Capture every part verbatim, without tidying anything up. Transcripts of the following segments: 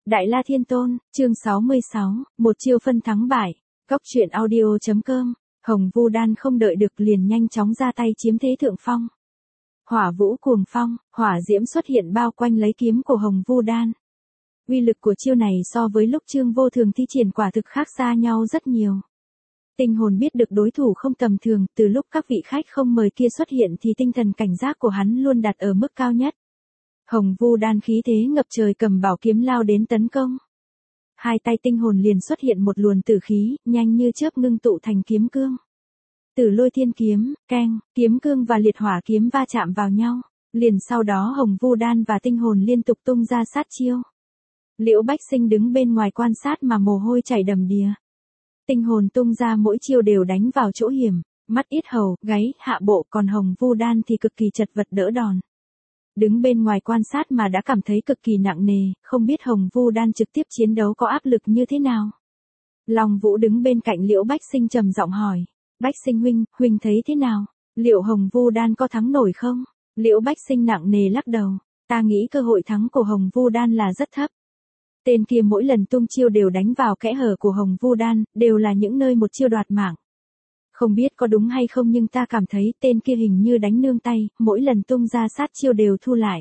Đại La Thiên Tôn, chương sáu mươi sáu, một chiêu phân thắng bại. Cốc truyện audio chấm com. Hồng Vu Đan không đợi được liền nhanh chóng ra tay chiếm thế thượng phong. Hỏa vũ cuồng phong, hỏa diễm xuất hiện bao quanh lấy kiếm của Hồng Vu Đan. Uy lực của chiêu này so với lúc Trương Vô Thường thi triển quả thực khác xa nhau rất nhiều. Tinh hồn biết được đối thủ không tầm thường, từ lúc các vị khách không mời kia xuất hiện thì tinh thần cảnh giác của hắn luôn đặt ở mức cao nhất. Hồng Vu Đan khí thế ngập trời cầm bảo kiếm lao đến tấn công. Hai tay tinh hồn liền xuất hiện một luồng tử khí, nhanh như chớp ngưng tụ thành kiếm cương. Tử Lôi Thiên kiếm, keng, kiếm cương và liệt hỏa kiếm va chạm vào nhau. Liền sau đó Hồng Vu Đan và tinh hồn liên tục tung ra sát chiêu. Liễu Bách Sinh đứng bên ngoài quan sát mà mồ hôi chảy đầm đìa. Tinh hồn tung ra mỗi chiêu đều đánh vào chỗ hiểm, mắt yết hầu, gáy, hạ bộ, còn Hồng Vu Đan thì cực kỳ chật vật đỡ đòn. Đứng bên ngoài quan sát mà đã cảm thấy cực kỳ nặng nề, không biết Hồng Vu Đan trực tiếp chiến đấu có áp lực như thế nào. Long Vũ đứng bên cạnh Liễu Bách Sinh trầm giọng hỏi, Bách Sinh huynh, huynh thấy thế nào? Liệu Hồng Vu Đan có thắng nổi không? Liễu Bách Sinh nặng nề lắc đầu, ta nghĩ cơ hội thắng của Hồng Vu Đan là rất thấp. Tên kia mỗi lần tung chiêu đều đánh vào kẽ hở của Hồng Vu Đan, đều là những nơi một chiêu đoạt mạng. Không biết có đúng hay không nhưng ta cảm thấy tên kia hình như đánh nương tay, mỗi lần tung ra sát chiêu đều thu lại.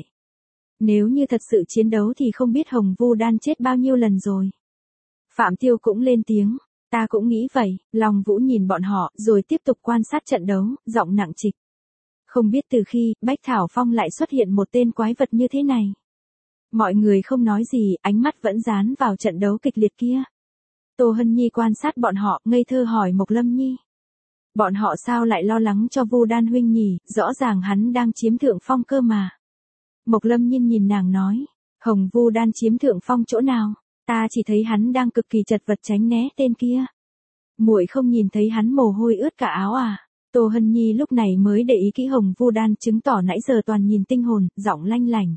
Nếu như thật sự chiến đấu thì không biết Hồng Vu Đan chết bao nhiêu lần rồi. Phạm Tiêu cũng lên tiếng, ta cũng nghĩ vậy. Long Vũ nhìn bọn họ rồi tiếp tục quan sát trận đấu, giọng nặng trịch. Không biết từ khi Bách Thảo Phong lại xuất hiện một tên quái vật như thế này. Mọi người không nói gì, ánh mắt vẫn dán vào trận đấu kịch liệt kia. Tô Hân Nhi quan sát bọn họ, ngây thơ hỏi Mộc Lâm Nhi. Bọn họ sao lại lo lắng cho Vu Đan huynh nhỉ, rõ ràng hắn đang chiếm thượng phong cơ mà. Mộc Lâm Nhiên nhìn nàng nói, Hồng Vu Đan chiếm thượng phong chỗ nào, ta chỉ thấy hắn đang cực kỳ chật vật tránh né tên kia. Muội không nhìn thấy hắn mồ hôi ướt cả áo à? Tô Hân Nhi lúc này mới để ý kỹ Hồng Vu Đan, chứng tỏ nãy giờ toàn nhìn tinh hồn, giọng lanh lảnh.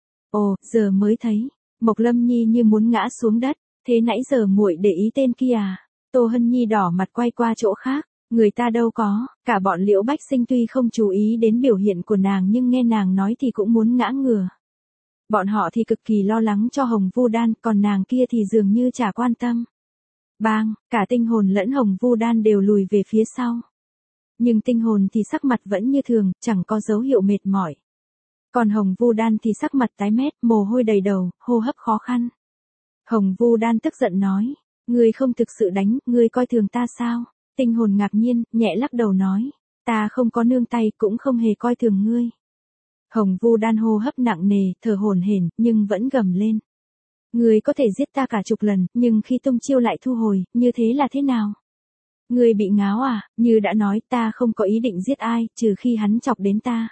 Ồ, giờ mới thấy. Mộc Lâm Nhi như muốn ngã xuống đất, thế nãy giờ muội để ý tên kia à? Tô Hân Nhi đỏ mặt quay qua chỗ khác. Người ta đâu có, cả bọn Liễu Bách Sinh tuy không chú ý đến biểu hiện của nàng nhưng nghe nàng nói thì cũng muốn ngã ngửa. Bọn họ thì cực kỳ lo lắng cho Hồng Vu Đan, còn nàng kia thì dường như chả quan tâm. Bang, cả tinh hồn lẫn Hồng Vu Đan đều lùi về phía sau. Nhưng tinh hồn thì sắc mặt vẫn như thường, chẳng có dấu hiệu mệt mỏi. Còn Hồng Vu Đan thì sắc mặt tái mét, mồ hôi đầy đầu, hô hấp khó khăn. Hồng Vu Đan tức giận nói, ngươi không thực sự đánh, ngươi coi thường ta sao? Tinh hồn ngạc nhiên, nhẹ lắc đầu nói, ta không có nương tay cũng không hề coi thường ngươi. Hồng Vu Đan hô hấp nặng nề, thở hổn hển, nhưng vẫn gầm lên. Ngươi có thể giết ta cả chục lần, nhưng khi tung chiêu lại thu hồi, như thế là thế nào? Ngươi bị ngáo à, như đã nói ta không có ý định giết ai, trừ khi hắn chọc đến ta.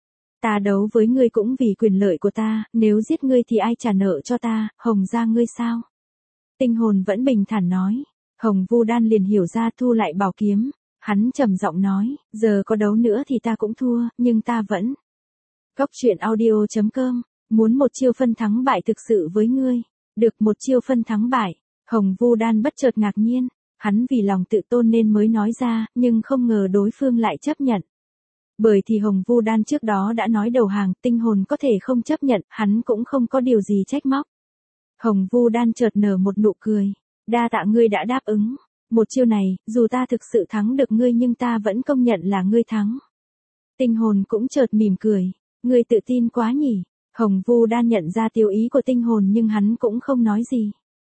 Ta đấu với ngươi cũng vì quyền lợi của ta, nếu giết ngươi thì ai trả nợ cho ta, Hồng gia ngươi sao? Tinh hồn vẫn bình thản nói. Hồng Vu Đan liền hiểu ra, thu lại bảo kiếm, hắn trầm giọng nói, giờ có đấu nữa thì ta cũng thua, nhưng ta vẫn. Cốc truyện audio chấm com, muốn một chiêu phân thắng bại thực sự với ngươi, được một chiêu phân thắng bại. Hồng Vu Đan bất chợt ngạc nhiên, hắn vì lòng tự tôn nên mới nói ra, nhưng không ngờ đối phương lại chấp nhận. Bởi thì Hồng Vu Đan trước đó đã nói đầu hàng, tinh hồn có thể không chấp nhận, hắn cũng không có điều gì trách móc. Hồng Vu Đan chợt nở một nụ cười. Đa tạ ngươi đã đáp ứng. Một chiêu này, dù ta thực sự thắng được ngươi nhưng ta vẫn công nhận là ngươi thắng. Tinh hồn cũng chợt mỉm cười. Ngươi tự tin quá nhỉ. Hồng Vu Đan nhận ra tiêu ý của tinh hồn nhưng hắn cũng không nói gì.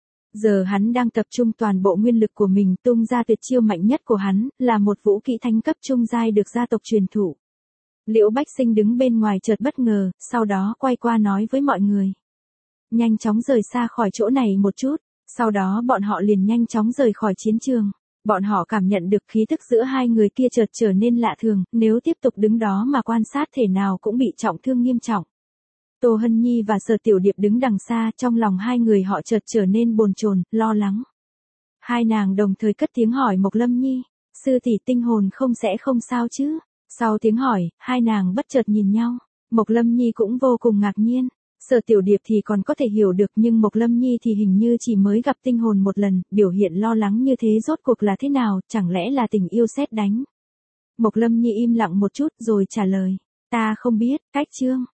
Giờ hắn đang tập trung toàn bộ nguyên lực của mình tung ra tuyệt chiêu mạnh nhất của hắn, là một vũ kỹ thánh cấp trung giai được gia tộc truyền thụ. Liễu Bách Sinh đứng bên ngoài chợt bất ngờ, sau đó quay qua nói với mọi người. Nhanh chóng rời xa khỏi chỗ này một chút. Sau đó bọn họ liền nhanh chóng rời khỏi chiến trường. Bọn họ cảm nhận được khí tức giữa hai người kia chợt trở nên lạ thường, nếu tiếp tục đứng đó mà quan sát thể nào cũng bị trọng thương nghiêm trọng. Tô Hân Nhi và Sở Tiểu Điệp đứng đằng xa, trong lòng hai người họ chợt trở nên bồn chồn, lo lắng. Hai nàng đồng thời cất tiếng hỏi Mộc Lâm Nhi, sư tỷ tinh hồn không sẽ không sao chứ? Sau tiếng hỏi, hai nàng bất chợt nhìn nhau, Mộc Lâm Nhi cũng vô cùng ngạc nhiên. Sở Tiểu Điệp thì còn có thể hiểu được nhưng Mộc Lâm Nhi thì hình như chỉ mới gặp tinh hồn một lần, biểu hiện lo lắng như thế rốt cuộc là thế nào, chẳng lẽ là tình yêu sét đánh. Mộc Lâm Nhi im lặng một chút rồi trả lời, ta không biết, cách chương.